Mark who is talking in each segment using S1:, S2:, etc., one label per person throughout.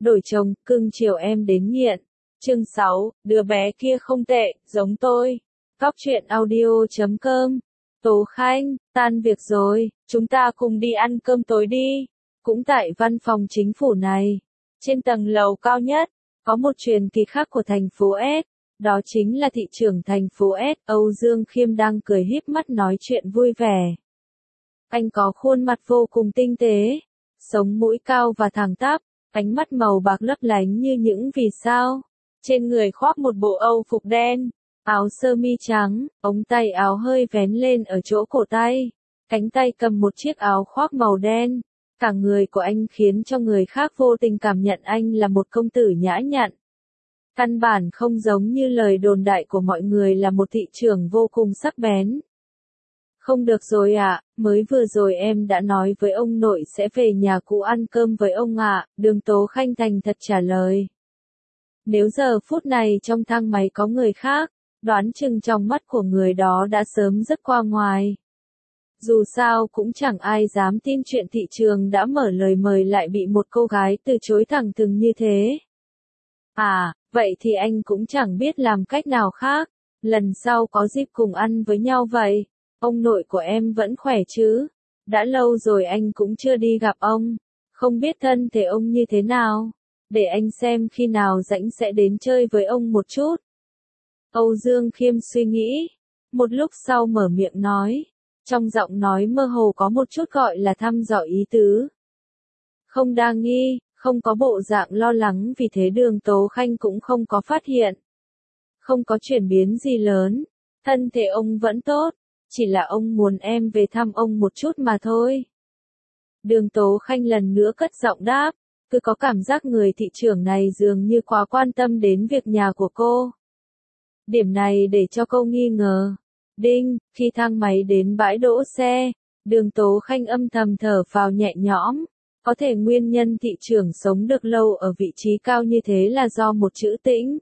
S1: đổi chồng, cưng chiều em đến nghiện. Chương 6, đứa bé kia không tệ, giống tôi. Góc truyện audio.com. Tố Khanh, tan việc rồi, chúng ta cùng đi ăn cơm tối đi. Cũng tại văn phòng chính phủ này, trên tầng lầu cao nhất, có một truyền kỳ khác của thành phố S. Đó chính là thị trưởng thành phố S, Âu Dương Khiêm đang cười híp mắt nói chuyện vui vẻ. Anh có khuôn mặt vô cùng tinh tế, sống mũi cao và thẳng tắp, ánh mắt màu bạc lấp lánh như những vì sao. Trên người khoác một bộ Âu phục đen, áo sơ mi trắng, ống tay áo hơi vén lên ở chỗ cổ tay, cánh tay cầm một chiếc áo khoác màu đen. Cả người của anh khiến cho người khác vô tình cảm nhận anh là một công tử nhã nhặn. Căn bản không giống như lời đồn đại của mọi người là một thị trưởng vô cùng sắc bén. Không được rồi ạ, mới vừa rồi em đã nói với ông nội sẽ về nhà cũ ăn cơm với ông ạ, Đường Tố Khanh thành thật trả lời. Nếu giờ phút này trong thang máy có người khác, đoán chừng trong mắt của người đó đã sớm rớt qua ngoài. Dù sao cũng chẳng ai dám tin chuyện thị trường đã mở lời mời lại bị một cô gái từ chối thẳng thừng như thế. À, vậy thì anh cũng chẳng biết làm cách nào khác, lần sau có dịp cùng ăn với nhau vậy. Ông nội của em vẫn khỏe chứ? Đã lâu rồi anh cũng chưa đi gặp ông, không biết thân thể ông như thế nào, để anh xem khi nào rảnh sẽ đến chơi với ông một chút. Âu Dương Khiêm suy nghĩ, một lúc sau mở miệng nói, trong giọng nói mơ hồ có một chút gọi là thăm dò ý tứ. Không đa nghi, không có bộ dạng lo lắng, vì thế Đường Tố Khanh cũng không có phát hiện. Không có chuyển biến gì lớn, thân thể ông vẫn tốt, chỉ là ông muốn em về thăm ông một chút mà thôi. Đường Tố Khanh lần nữa cất giọng đáp, cứ có cảm giác người thị trưởng này dường như quá quan tâm đến việc nhà của cô. Điểm này để cho cô nghi ngờ. Đinh, khi thang máy đến bãi đỗ xe, Đường Tố Khanh âm thầm thở phào nhẹ nhõm. Có thể nguyên nhân thị trưởng sống được lâu ở vị trí cao như thế là do một chữ tĩnh.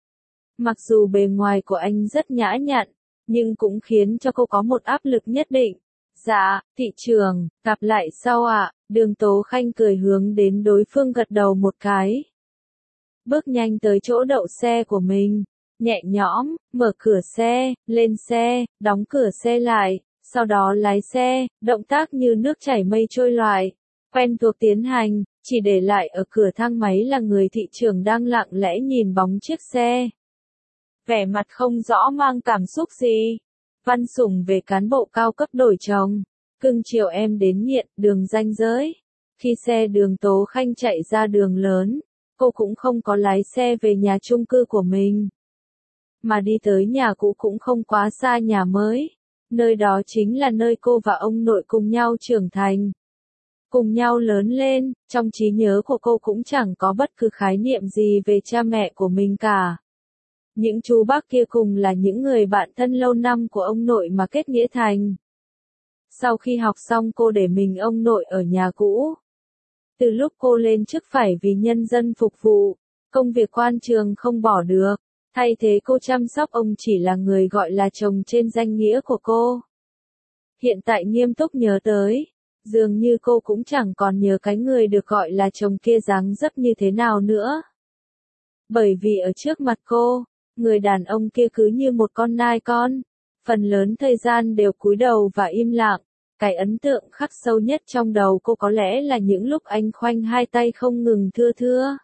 S1: Mặc dù bề ngoài của anh rất nhã nhặn, nhưng cũng khiến cho cô có một áp lực nhất định. Dạ, thị trưởng, gặp lại sau ạ. Đường Tố Khanh cười hướng đến đối phương gật đầu một cái. Bước nhanh tới chỗ đậu xe của mình, nhẹ nhõm, mở cửa xe, lên xe, đóng cửa xe lại, sau đó lái xe, động tác như nước chảy mây trôi loại, quen thuộc tiến hành, chỉ để lại ở cửa thang máy là người thị trưởng đang lặng lẽ nhìn bóng chiếc xe. Vẻ mặt không rõ mang cảm xúc gì. Văn Sủng về cán bộ cao cấp đổi chồng, cưng chiều em đến nghiện, đường ranh giới. Khi xe Đường Tố Khanh chạy ra đường lớn, cô cũng không có lái xe về nhà chung cư của mình, mà đi tới nhà cũ cũng không quá xa nhà mới. Nơi đó chính là nơi cô và ông nội cùng nhau trưởng thành, cùng nhau lớn lên. Trong trí nhớ của cô cũng chẳng có bất cứ khái niệm gì về cha mẹ của mình cả. Những chú bác kia cùng là những người bạn thân lâu năm của ông nội mà kết nghĩa thành. Sau khi học xong cô để mình ông nội ở nhà cũ. Từ lúc cô lên chức phải vì nhân dân phục vụ, công việc quan trường không bỏ được, thay thế cô chăm sóc ông chỉ là người gọi là chồng trên danh nghĩa của cô. Hiện tại nghiêm túc nhớ tới, dường như cô cũng chẳng còn nhớ cái người được gọi là chồng kia dáng dấp như thế nào nữa. Bởi vì ở trước mặt cô, người đàn ông kia cứ như một con nai con, phần lớn thời gian đều cúi đầu và im lặng. Cái ấn tượng khắc sâu nhất trong đầu cô có lẽ là những lúc anh khoanh hai tay không ngừng thưa thưa.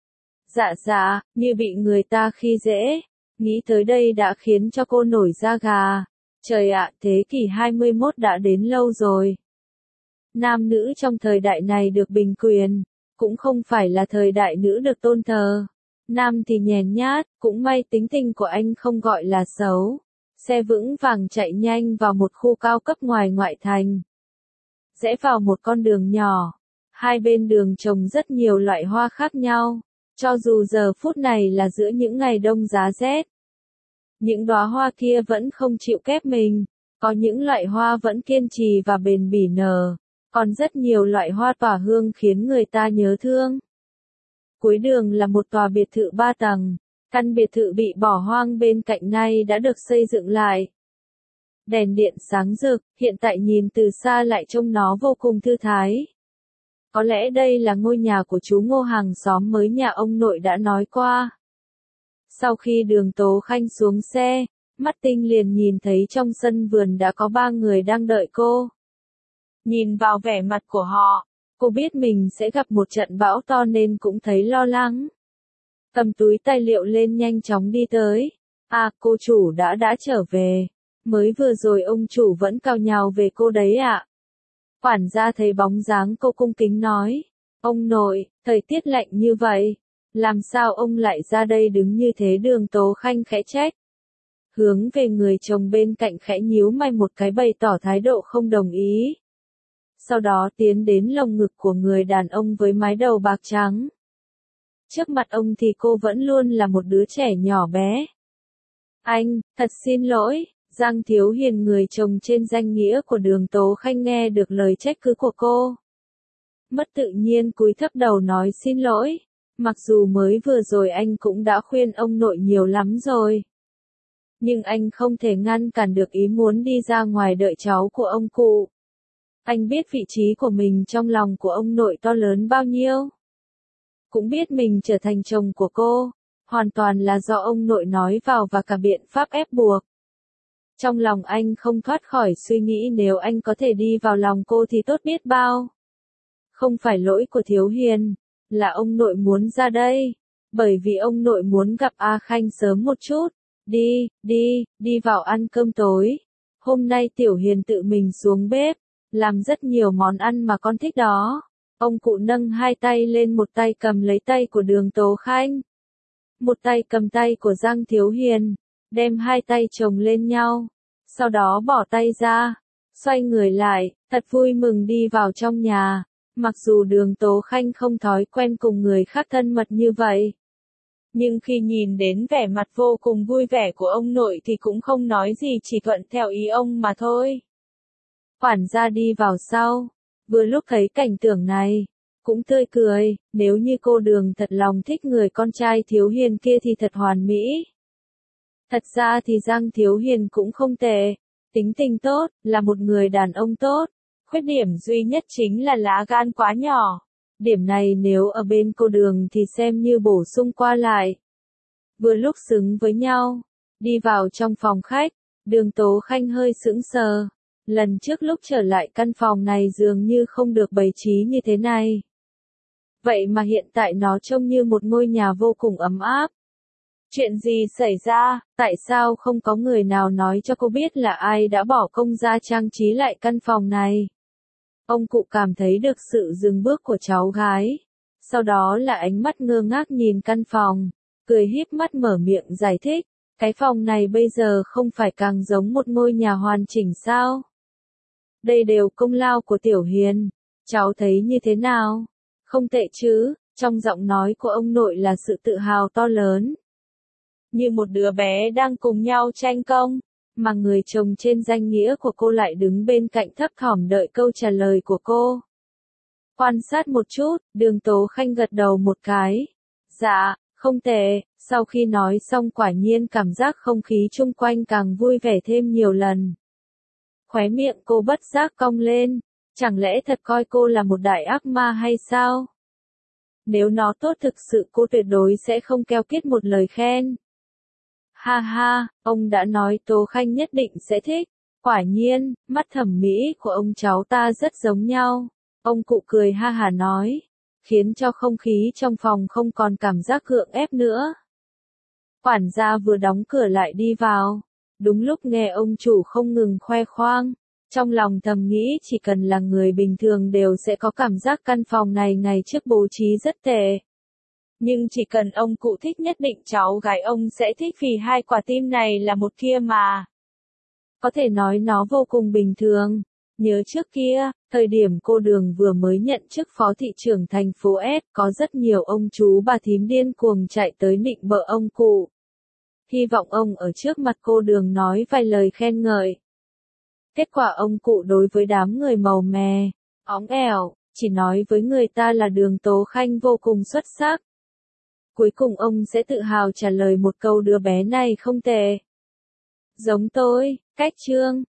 S1: Dạ, như bị người ta khi dễ. Nghĩ tới đây đã khiến cho cô nổi da gà. Trời ạ, thế kỷ 21 đã đến lâu rồi. Nam nữ trong thời đại này được bình quyền, cũng không phải là thời đại nữ được tôn thờ. Nam thì nhèn nhát, cũng may tính tình của anh không gọi là xấu. Xe vững vàng chạy nhanh vào một khu cao cấp ngoài ngoại thành. Rẽ vào một con đường nhỏ. Hai bên đường trồng rất nhiều loại hoa khác nhau. Cho dù giờ phút này là giữa những ngày đông giá rét, những đóa hoa kia vẫn không chịu kép mình. Có những loại hoa vẫn kiên trì và bền bỉ nở. Còn rất nhiều loại hoa tỏa hương khiến người ta nhớ thương. Cuối đường là một tòa biệt thự 3 tầng. Căn biệt thự bị bỏ hoang bên cạnh nay đã được xây dựng lại. Đèn điện sáng rực, hiện tại nhìn từ xa lại trông nó vô cùng thư thái. Có lẽ đây là ngôi nhà của chú Ngô hàng xóm mới nhà ông nội đã nói qua. Sau khi Đường Tố Khanh xuống xe, mắt Tinh liền nhìn thấy trong sân vườn đã có 3 người đang đợi cô. Nhìn vào vẻ mặt của họ, cô biết mình sẽ gặp một trận bão to nên cũng thấy lo lắng. Cầm túi tài liệu lên nhanh chóng đi tới. À, cô chủ đã trở về. Mới vừa rồi ông chủ vẫn cào nhào về cô đấy ạ. Quản gia thấy bóng dáng cô cung kính nói. Ông nội, thời tiết lạnh như vậy. Làm sao ông lại ra đây đứng như thế? Đường Tố Khanh khẽ trách. Hướng về người chồng bên cạnh khẽ nhíu mày một cái bày tỏ thái độ không đồng ý. Sau đó tiến đến lồng ngực của người đàn ông với mái đầu bạc trắng. Trước mặt ông thì cô vẫn luôn là một đứa trẻ nhỏ bé. Anh, thật xin lỗi, Giang Thiếu Hiền người chồng trên danh nghĩa của Đường Tố Khanh nghe được lời trách cứ của cô. Mất tự nhiên cúi thấp đầu nói xin lỗi, mặc dù mới vừa rồi anh cũng đã khuyên ông nội nhiều lắm rồi. Nhưng anh không thể ngăn cản được ý muốn đi ra ngoài đợi cháu của ông cụ. Anh biết vị trí của mình trong lòng của ông nội to lớn bao nhiêu. Cũng biết mình trở thành chồng của cô, hoàn toàn là do ông nội nói vào và cả biện pháp ép buộc. Trong lòng anh không thoát khỏi suy nghĩ nếu anh có thể đi vào lòng cô thì tốt biết bao. Không phải lỗi của Thiếu Hiền, là ông nội muốn ra đây, bởi vì ông nội muốn gặp A Khanh sớm một chút. Đi vào ăn cơm tối. Hôm nay Tiểu Hiền tự mình xuống bếp, làm rất nhiều món ăn mà con thích đó. Ông cụ nâng hai tay lên, một tay cầm lấy tay của Đường Tố Khanh, một tay cầm tay của Giang Thiếu Hiền, đem hai tay chồng lên nhau, sau đó bỏ tay ra, xoay người lại, thật vui mừng đi vào trong nhà. Mặc dù Đường Tố Khanh không thói quen cùng người khác thân mật như vậy, nhưng khi nhìn đến vẻ mặt vô cùng vui vẻ của ông nội thì cũng không nói gì, chỉ thuận theo ý ông mà thôi. Quản gia đi vào sau, vừa lúc thấy cảnh tượng này, cũng tươi cười, nếu như cô Đường thật lòng thích người con trai Thiếu Hiền kia thì thật hoàn mỹ. Thật ra thì Giang Thiếu Hiền cũng không tệ, tính tình tốt, là một người đàn ông tốt, khuyết điểm duy nhất chính là lá gan quá nhỏ. Điểm này nếu ở bên cô Đường thì xem như bổ sung qua lại. Vừa lúc xứng với nhau, đi vào trong phòng khách, Đường Tố Khanh hơi sững sờ. Lần trước lúc trở lại căn phòng này dường như không được bày trí như thế này. Vậy mà hiện tại nó trông như một ngôi nhà vô cùng ấm áp. Chuyện gì xảy ra, tại sao không có người nào nói cho cô biết là ai đã bỏ công ra trang trí lại căn phòng này? Ông cụ cảm thấy được sự dừng bước của cháu gái. Sau đó là ánh mắt ngơ ngác nhìn căn phòng, cười híp mắt mở miệng giải thích. Cái phòng này bây giờ không phải càng giống một ngôi nhà hoàn chỉnh sao? Đây đều công lao của Tiểu Hiền. Cháu thấy như thế nào? Không tệ chứ, trong giọng nói của ông nội là sự tự hào to lớn. Như một đứa bé đang cùng nhau tranh công, mà người chồng trên danh nghĩa của cô lại đứng bên cạnh thấp thỏm đợi câu trả lời của cô. Quan sát một chút, Đường Tố Khanh gật đầu một cái. Dạ, không tệ. Sau khi nói xong quả nhiên cảm giác không khí chung quanh càng vui vẻ thêm nhiều lần. Khóe miệng cô bất giác cong lên, chẳng lẽ thật coi cô là một đại ác ma hay sao? Nếu nó tốt thực sự cô tuyệt đối sẽ không keo kiết một lời khen. Ha ha, ông đã nói Tố Khanh nhất định sẽ thích. Quả nhiên, mắt thẩm mỹ của ông cháu ta rất giống nhau. Ông cụ cười ha hả nói, khiến cho không khí trong phòng không còn cảm giác gượng ép nữa. Quản gia vừa đóng cửa lại đi vào. Đúng lúc nghe ông chủ không ngừng khoe khoang, trong lòng thầm nghĩ chỉ cần là người bình thường đều sẽ có cảm giác căn phòng này ngày trước bố trí rất tệ. Nhưng chỉ cần ông cụ thích nhất định cháu gái ông sẽ thích, vì hai quả tim này là một kia mà. Có thể nói nó vô cùng bình thường. Nhớ trước kia, thời điểm cô Đường vừa mới nhận chức phó thị trưởng thành phố S, có rất nhiều ông chú bà thím điên cuồng chạy tới nịnh bợ ông cụ. Hy vọng ông ở trước mặt cô Đường nói vài lời khen ngợi. Kết quả ông cụ đối với đám người màu mè, óng ẻo, chỉ nói với người ta là Đường Tố Khanh vô cùng xuất sắc. Cuối cùng ông sẽ tự hào trả lời một câu đứa bé này không tệ. Giống tôi, cách trương.